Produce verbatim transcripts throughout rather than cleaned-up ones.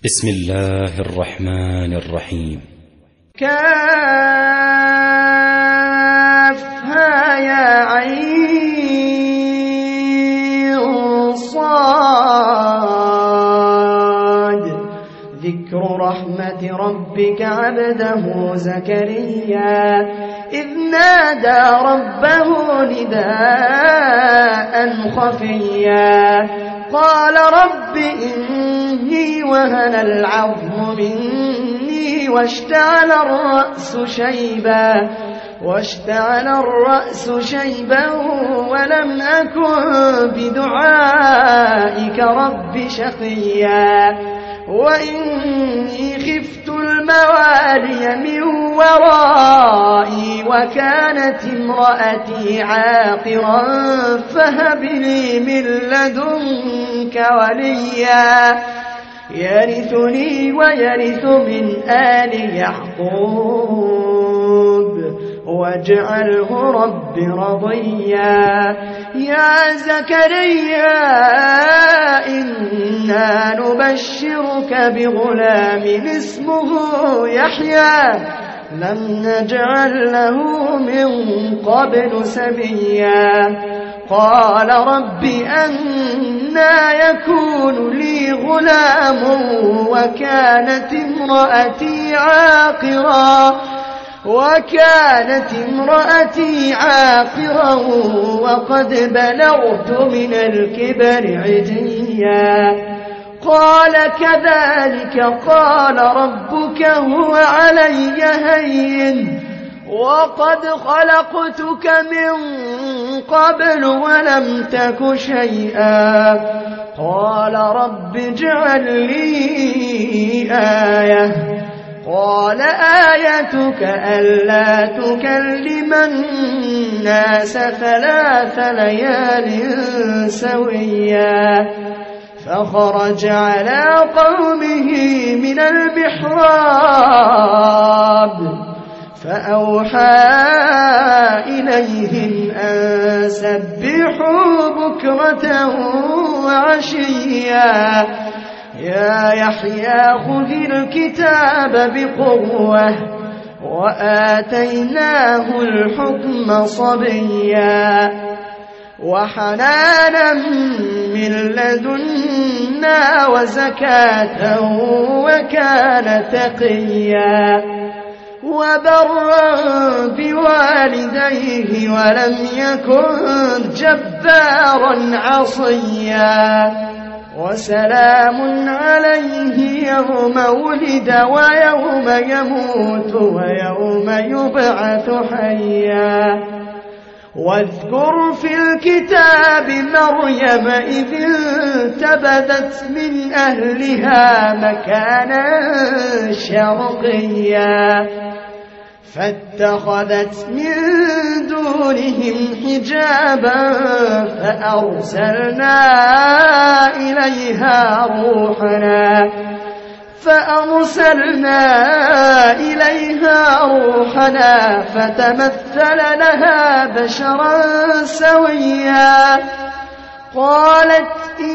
بسم الله الرحمن الرحيم. كافها يا عين صاد ذكر رحمة ربك عبده زكريا إذ نادى ربه نداء خفيا قال رب إني وهن العظم مني واشتعل الرأس شيبا واشتعل الرأس شيبا ولم أكن بدعائك رب شقيا وإني خفت الموالي من ورائي وكانت امرأتي عاقرا فهب لي من لدنك وليا يرثني ويرث من آل يعقوب واجعله رب رضيا يا زكريا إنا نبشرك بغلام اسمه يحيى لم نجعل له من قبل سميا قال رب أنى يكون لي غلام وكانت امرأتي عاقرا وكانت امرأتي عاقرا وقد بلغت من الكبر عتيا قال كذلك قال ربك هو علي هين وقد خلقتك من قبل ولم تك شيئا قال رب اجعل لي آية قال آيتك ألا تكلم الناس ثلاث ليال سويا فخرج على قومه من المحراب فأوحى إليهم أن سبحوا بكرة وعشيا يا يحيى خذ الكتاب بقوة وآتيناه الحكم صبيا وحنانا من لدنا وزكاة وكان تقيا وبرا بوالديه ولم يكن جبارا عصيا وسلام عليه يوم ولد ويوم يموت ويوم يبعث حيا واذكر في الكتاب مريم إذ انتبذت من أهلها مكانا شرقيا فاتخذت من دونهم حجابا فأرسلنا إليها روحنا فأرسلنا إليها روحنا فتمثل لها بشرا سويا قالت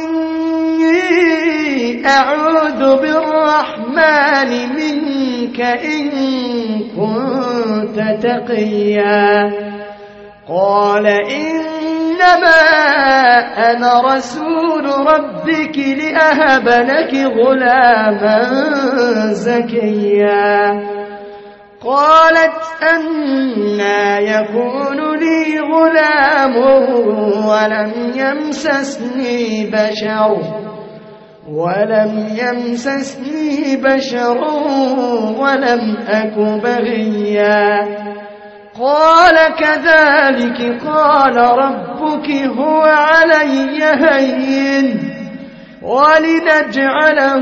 إني أعوذ بالرحمن منك إن كنت تقيا قال إنما أنا رسول ربك لأهب لك غلاما زكيا قالت أنى يكون لي غلام ولم يمسسني بشر ولم يمسسني بشر ولم أك بغيا قال كذلك قال ربك هو علي هين ولنجعله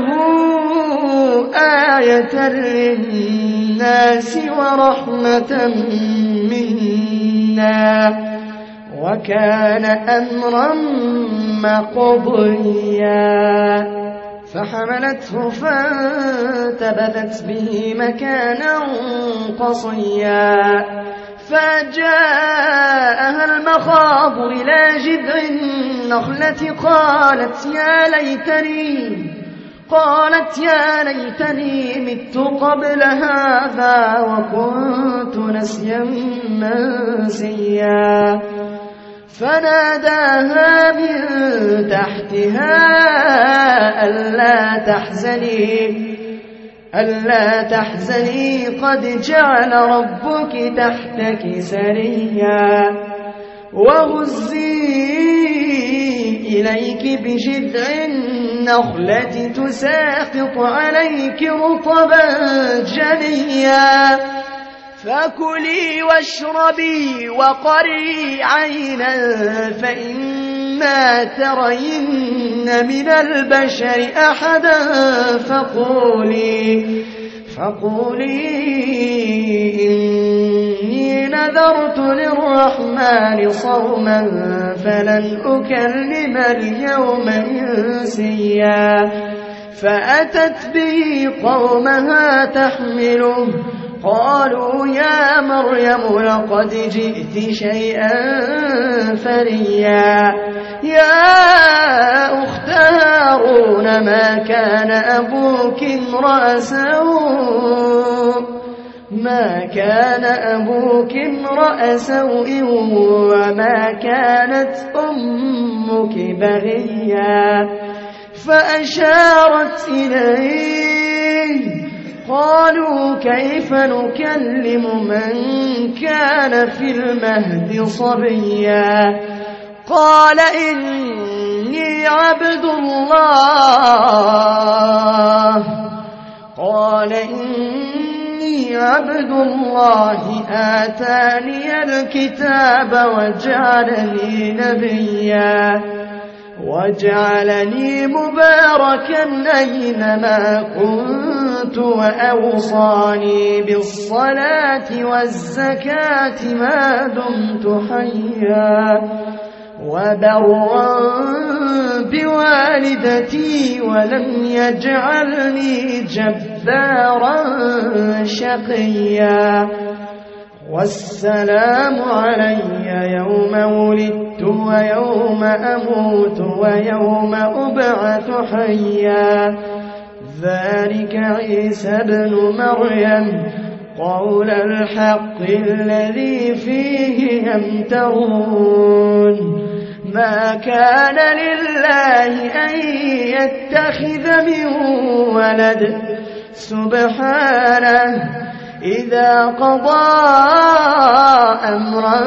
آية للناس ورحمة منا وكان أمرا مقضيا فحملته فانتبذت به مكانا قصيا فجاءها المخاض إلى جذع النخلة قالت يا ليتني قالت يا ليتني مت قبل هذا وكنت نسيا منسيا فناداها من تحتها ألا تحزني ألا تحزني قد جعل ربك تحتك سريا وهزي إليك بجذع النخلة تساقط عليك رطبا جنيا فكلي واشربي وقري عينا فإما ترين من البشر أحدا فقولي فقولي إني نذرت للرحمن صوما فلن أكلم اليوم إنسيا فأتت به قومها تحمله قالوا يا مريم لقد جئت شيئا فريا يا أخت هارون ما كان أبوك امرأ سوء ما كان أبوك امرأ سوء وما كانت أمك بغيا فأشارت إليه قالوا كيف نكلم من كان في المهد صبيا قال إني عبد الله قال إني عبد الله آتاني الكتاب وجعلني نبيا وجعلني مباركا أينما كنت وأوصاني بالصلاة والزكاة ما دمت حيا وبرا بوالدتي ولم يجعلني جبارا شقيا والسلام علي يوم ولدت ويوم أموت ويوم أبعث حيا ذلك عيسى ابن مريم قول الحق الذي فيه يمترون ما كان لله أن يتخذ من ولد سبحانه إذا قضى أمرا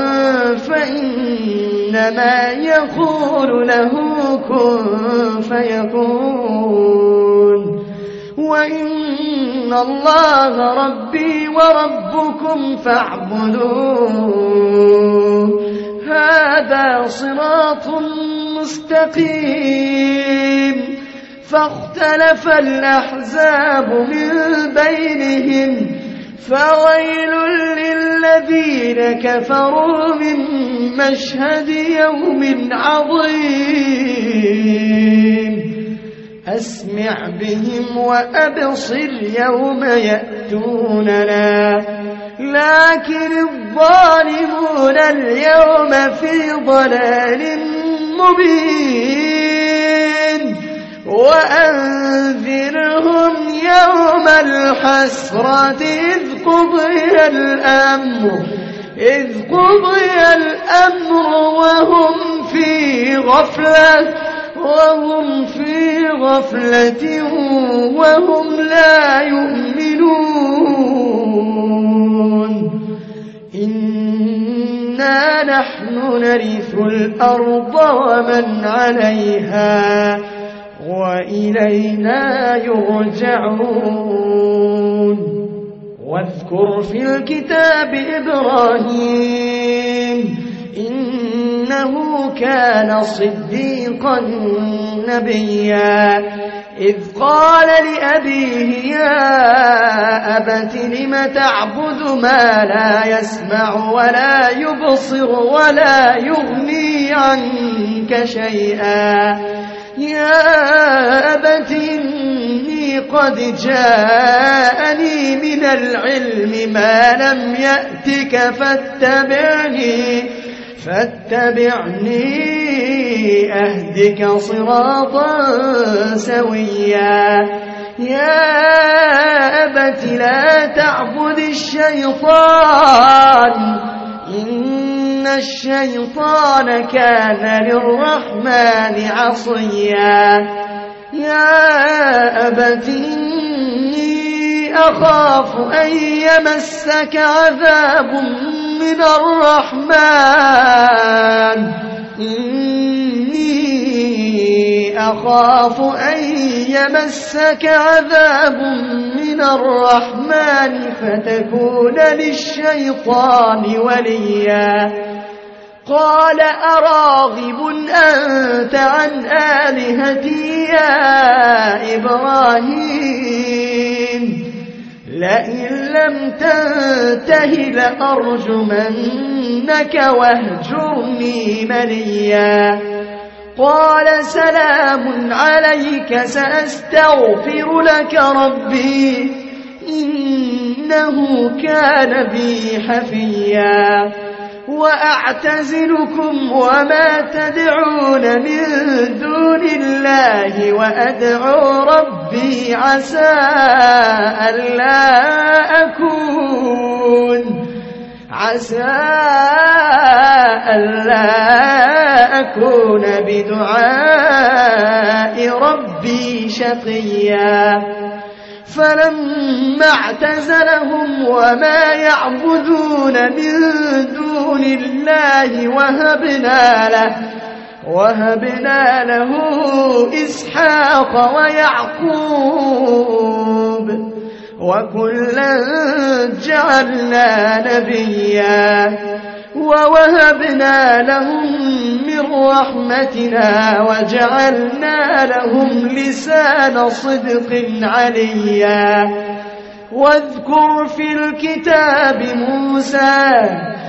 فإنما يقول له كن فيكون وإن الله ربي وربكم فاعبدوه هذا صراط مستقيم فاختلف الأحزاب من بينهم فويل للذين كفروا من مشهد يوم عظيم أسمع بهم وأبصر يوم يأتوننا لكن الظالمون اليوم في ضلال مبين وأنذرهم يوم الحسرة إذ قضي الأمر إذ قضي الأمر وهم في غفلة وهم في غفلة وهم لا يؤمنون إنا نحن نرث الأرض ومن عليها وإلينا يرجعون واذكر في الكتاب إبراهيم إنه كان صديقا نبيا إذ قال لأبيه يا أبت لم تعبد ما لا يسمع ولا يبصر ولا يغني عنك شيئا يا أبت إني قد جاءني من العلم ما لم يأتك فاتبعني فاتبعني أهدك صراطا سويا يا أبت لا تعبد الشيطان إن الشيطان كان للرحمن عصيا يا أبت إني أخاف أن يمسك عذاب من الرحمن إني أخاف أن يمسك عذاب من الرحمن فتكون للشيطان وليا قال أراغب أنت عن آلهتي يا إبراهيم لئن لم تنته لأرجمنك واهجرني مليا قال سلام عليك سأستغفر لك ربي إنه كان بي حفيا وأعتزلكم وما تدعون من دون الله وأدعو ربي عسى ألا أكون عسى ألا أكون بدعاء ربي شقيا فلما اعتزلهم وما يعبدون من دون الله وهبنا له وهبنا له إسحاق ويعقوب وكلا جعلنا نبيا ووهبنا لهم من رحمتنا وجعلنا لهم لسان صدق عليا واذكر في الكتاب موسى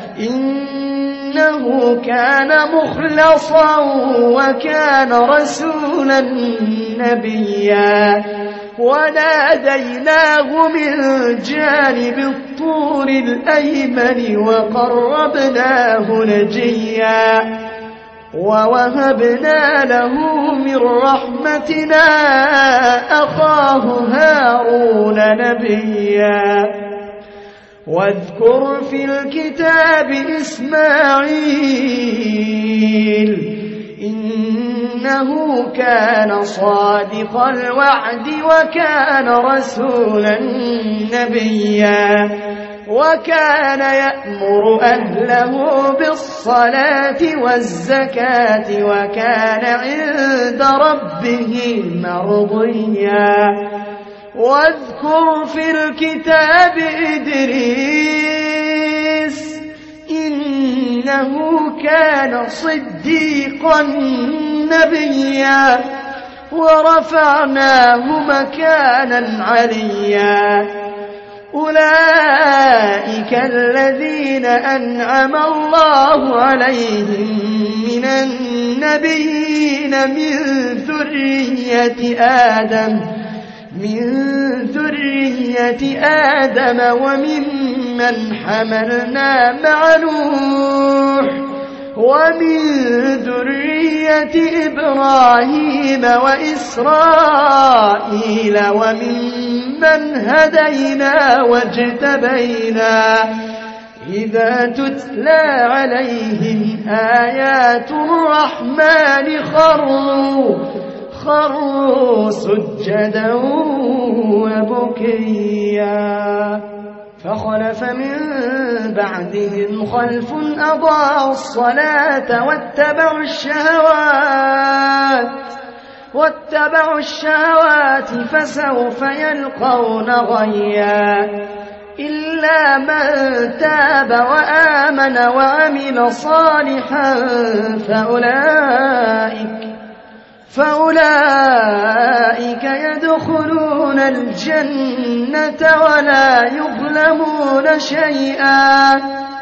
إنه كان مخلصا وكان رسولا نبيا وناديناه من جانب الطور الأيمن وقربناه نجيا ووهبنا له من رحمتنا أخاه هارون نبيا واذكر في الكتاب إسماعيل إنه كان صادق الوعد وكان رسولا نبيا وكان يأمر أهله بالصلاة والزكاة وكان عند ربه مرضيا واذكر في الكتاب إدريس إنه كان صديقا نبيا ورفعناه مكانا عليا أولئك الذين أنعم الله عليهم من النبيين من ذرية آدم من ذرية آدم وممن حملنا مع نوح ومن ذرية إبراهيم وإسرائيل وممن هدينا واجتبينا إذا تتلى عليهم آيات الرحمن خروا خروا سجدا وبكيا فخلف من بعدهم خلف أضاعوا الصلاة واتبعوا الشهوات واتبعوا الشهوات فسوف يلقون غيا إلا من تاب وآمن وعمل صالحا فأولئك فأولئك يدخلون الجنة ولا يظلمون شيئا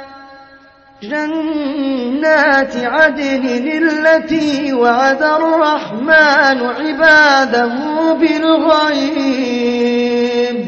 جنات عدن التي وعد الرحمن عباده بالغيب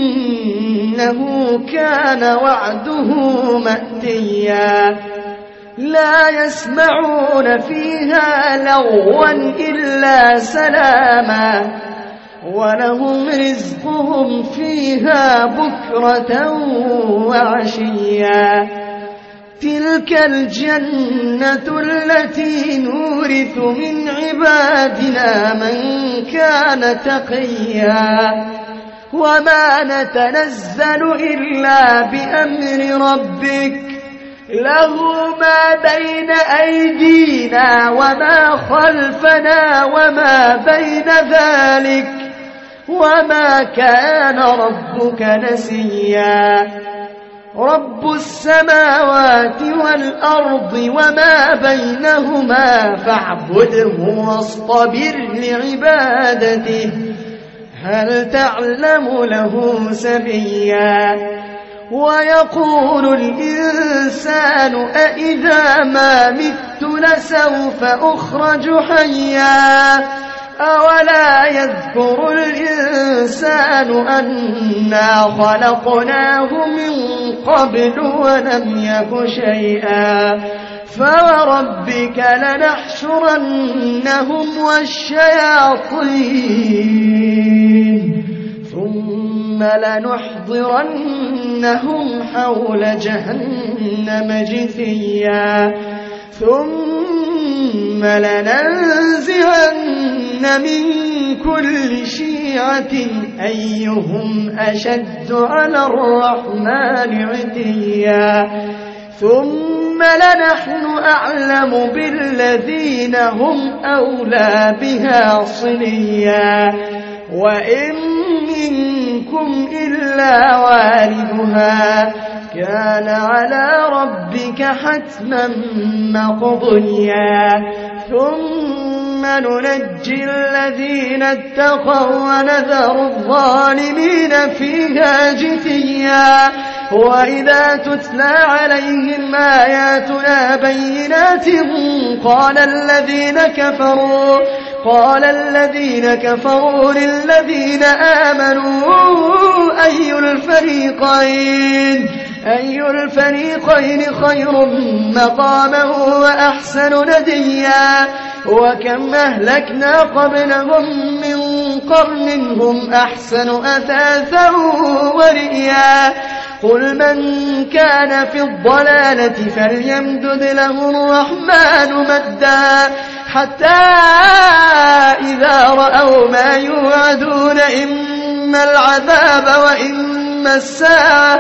إنه كان وعده مأتيا لا يسمعون فيها لغوا إلا سلاما ولهم رزقهم فيها بكرة وعشيا تلك الجنة التي نورث من عبادنا من كان تقيا وما نتنزل إلا بأمر ربك له ما بين أيدينا وما خلفنا وما بين ذلك وما كان ربك نسيا رب السماوات والأرض وما بينهما فاعبده واصطبر لعبادته هل تعلم له سميا ويقول الإنسان أإذا ما مت لسوف أخرج حيا أولا يذكر الإنسان أنا خلقناه من قبل ولم يك شيئا فوربك لنحشرنهم والشياطين ثم لنحضرنهم حول جهنم جثيا ثم لننزعن من كل شيعة أيهم أشد على الرحمن عتيا ثم لنحن أعلم بالذين هم أولى بها صليا وإن منكم إلا واردها كان على ربك حتما مقضيا ثم ننجي الذين اتقوا ونذر الظالمين فيها جثيا وإذا تتلى عليهم آياتنا بينات قال الذين كفروا قال الذين كفروا للذين آمنوا أي الفريقين أي الفريقين خير مقاما وأحسن نديا وكم أهلكنا قبلهم من قرن هم أحسن أثاثا ورئيا قل من كان في الضلالة فليمدد له الرحمن مدا حتى إذا رأوا ما يوعدون إما العذاب وإما الساعة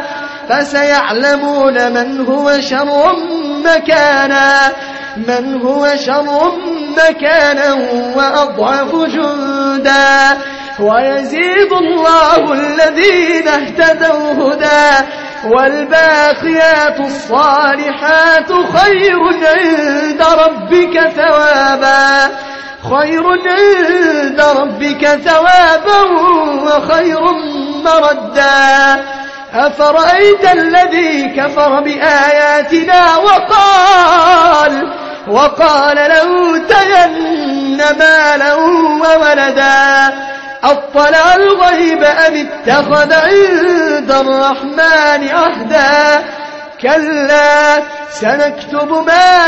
فسيعلمون من هو شر مكانا من هو شر مكانا وأضعف جندا ويزيد الله الذين اهتدوا هدى والباقيات الصالحات خير عند ربك ثوابا خير عند ربك ثوابا وخير مردا أفرأيت الذي كفر بآياتنا وقال وقال لأوتين مالا وولدا أطلع الغيب أم اتخذ عند الرحمن عهدا كلا سنكتب ما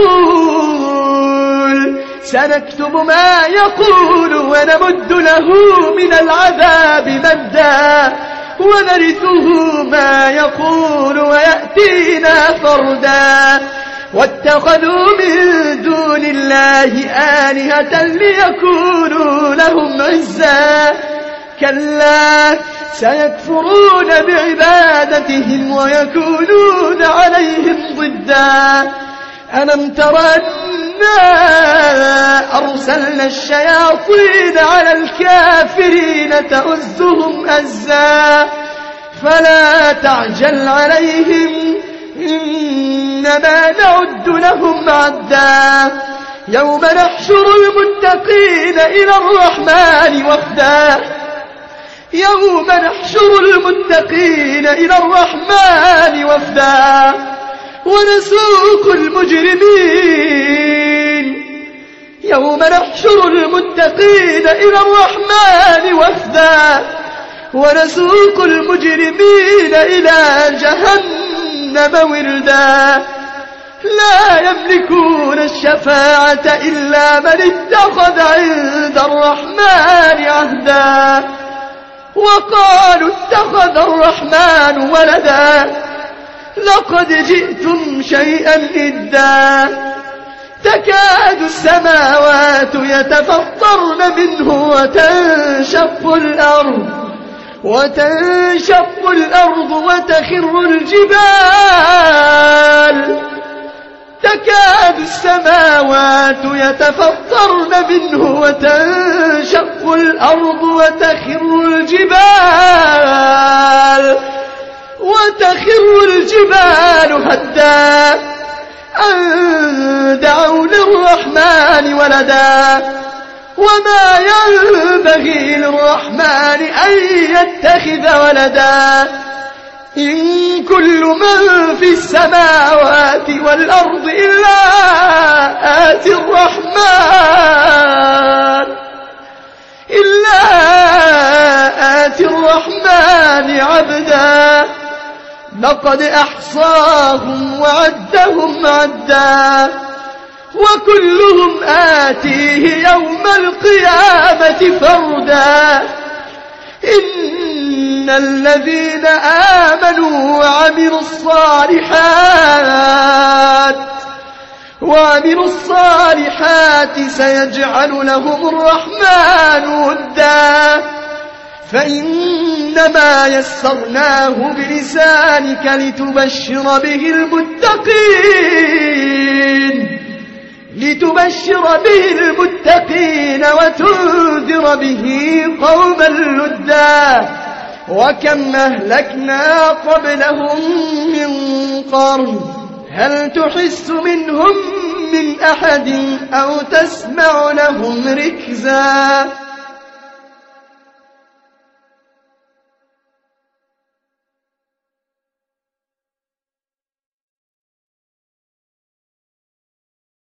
يقول سنكتب ما يقول ونمد له من العذاب مدا ونرثه ما يقول ويأتينا فردا واتخذوا من دون الله آلهة ليكونوا لهم عزا كلا سيكفرون بعبادتهم ويكونون عليهم ضدا ألم تر أنا أرسلنا الشياطين على الكافرين تؤزهم أزا فلا تعجل عليهم إنما نعد لهم عدا يوم نحشر المتقين إلى الرحمن وفدا يوم نحشر المتقين إلى الرحمن وفدا ونسوق المجرمين يوم نحشر المتقين إلى الرحمن وفدا ونسوق المجرمين إلى جهنم وردا لا يملكون الشفاعة إلا من اتخذ عند الرحمن عهدا وقالوا اتخذ الرحمن ولدا لقد جئتم شيئا إدا تكاد السماوات يتفطرن منه وتنشق الأرض وتنشق الأرض وتخر الجبال تكاد السماوات يتفطرن منه وتنشق الأرض وتخر الجبال وتخر الجبال هدا أن دعوا للرحمن ولدا وما ينبغي للرحمن أن يتخذ ولدا إن كل من في السماوات والأرض إلا آتي الرحمن إلا آتي الرحمن عبدا لقد أحصاهم وعدهم عدا وكلهم آتيه يوم القيامة فردا إن الذين آمنوا وعملوا الصالحات وعملوا الصالحات سيجعل لهم الرحمن ودا فإنما يسرناه بلسانك لتبشر به المتقين لتبشر به المتقين وتنذر به قوما لدا وكم أهلكنا قبلهم من قرن هل تحس منهم من أحد أو تسمع لهم ركزا